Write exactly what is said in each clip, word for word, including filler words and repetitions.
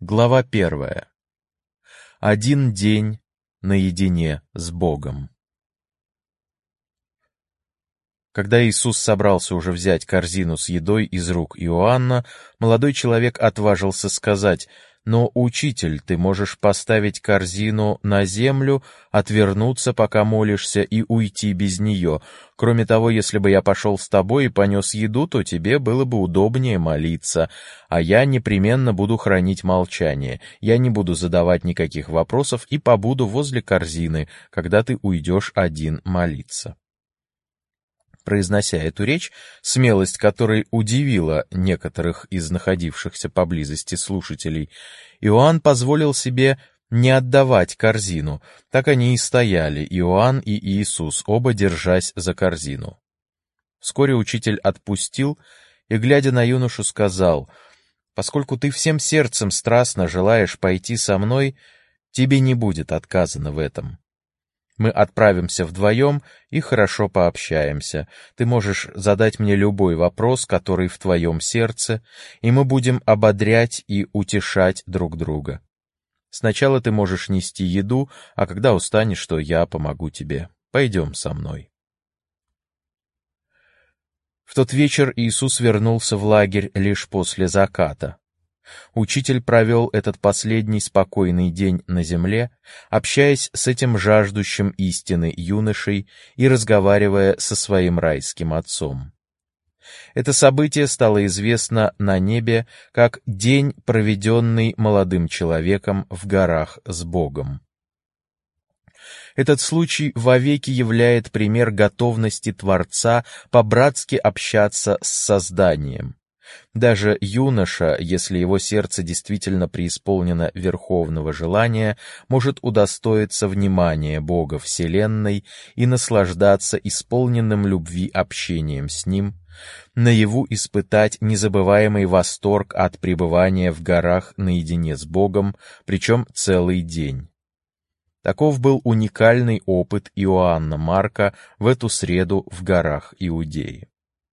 Глава первая. Один день наедине с Богом. Когда Иисус собрался уже взять корзину с едой из рук Иоанна, молодой человек отважился сказать: «Но, учитель, ты можешь поставить корзину на землю, отвернуться, пока молишься, и уйти без нее. Кроме того, если бы я пошел с тобой и понес еду, то тебе было бы удобнее молиться, а я непременно буду хранить молчание. Я не буду задавать никаких вопросов и побуду возле корзины, когда ты уйдешь один молиться». Произнося эту речь, смелость которой удивила некоторых из находившихся поблизости слушателей, Иоанн позволил себе не отдавать корзину. Так они и стояли, Иоанн и Иисус, оба держась за корзину. Вскоре учитель отпустил и, глядя на юношу, сказал: «Поскольку ты всем сердцем страстно желаешь пойти со мной, тебе не будет отказано в этом. Мы отправимся вдвоем и хорошо пообщаемся. Ты можешь задать мне любой вопрос, который в твоем сердце, и мы будем ободрять и утешать друг друга. Сначала ты можешь нести еду, а когда устанешь, то я помогу тебе. Пойдем со мной». В тот вечер Иисус вернулся в лагерь лишь после заката. Учитель провел этот последний спокойный день на земле, общаясь с этим жаждущим истины юношей и разговаривая со своим райским отцом. Это событие стало известно на небе как день, проведенный молодым человеком в горах с Богом. Этот случай вовеки являет пример готовности Творца по-братски общаться с созданием. Даже юноша, если его сердце действительно преисполнено верховного желания, может удостоиться внимания Бога Вселенной и наслаждаться исполненным любви общением с Ним, наяву испытать незабываемый восторг от пребывания в горах наедине с Богом, причем целый день. Таков был уникальный опыт Иоанна Марка в эту среду в горах Иудеи.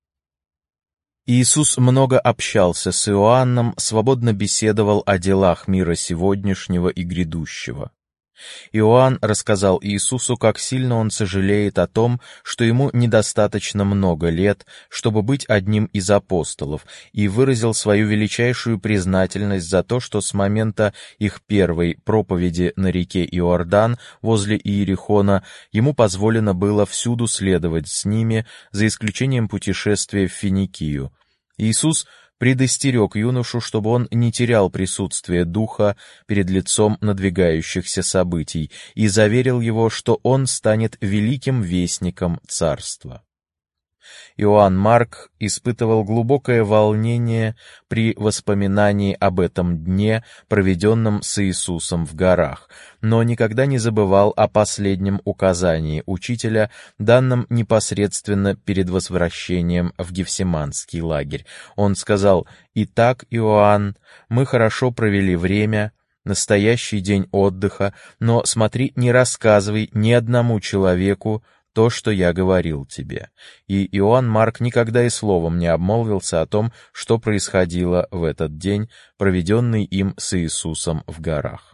Иисус много общался с Иоанном, свободно беседовал о делах мира сегодняшнего и грядущего. Иоанн рассказал Иисусу, как сильно он сожалеет о том, что ему недостаточно много лет, чтобы быть одним из апостолов, и выразил свою величайшую признательность за то, что с момента их первой проповеди на реке Иордан возле Иерихона ему позволено было всюду следовать с ними, за исключением путешествия в Финикию. Иисус предостерег юношу, чтобы он не терял присутствие духа перед лицом надвигающихся событий, и заверил его, что он станет великим вестником царства. Иоанн Марк испытывал глубокое волнение при воспоминании об этом дне, проведенном с Иисусом в горах, но никогда не забывал о последнем указании учителя, данном непосредственно перед возвращением в Гефсиманский лагерь. Он сказал: «Итак, Иоанн, мы хорошо провели время, настоящий день отдыха, но смотри, не рассказывай ни одному человеку то, что я говорил тебе». И Иоанн Марк никогда и словом не обмолвился о том, что происходило в этот день, проведенный им с Иисусом в горах.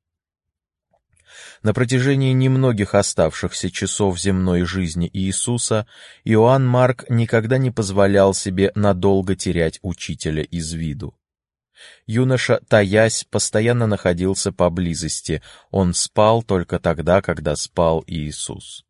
На протяжении немногих оставшихся часов земной жизни Иисуса Иоанн Марк никогда не позволял себе надолго терять учителя из виду. Юноша, таясь, постоянно находился поблизости, он спал только тогда, когда спал Иисус.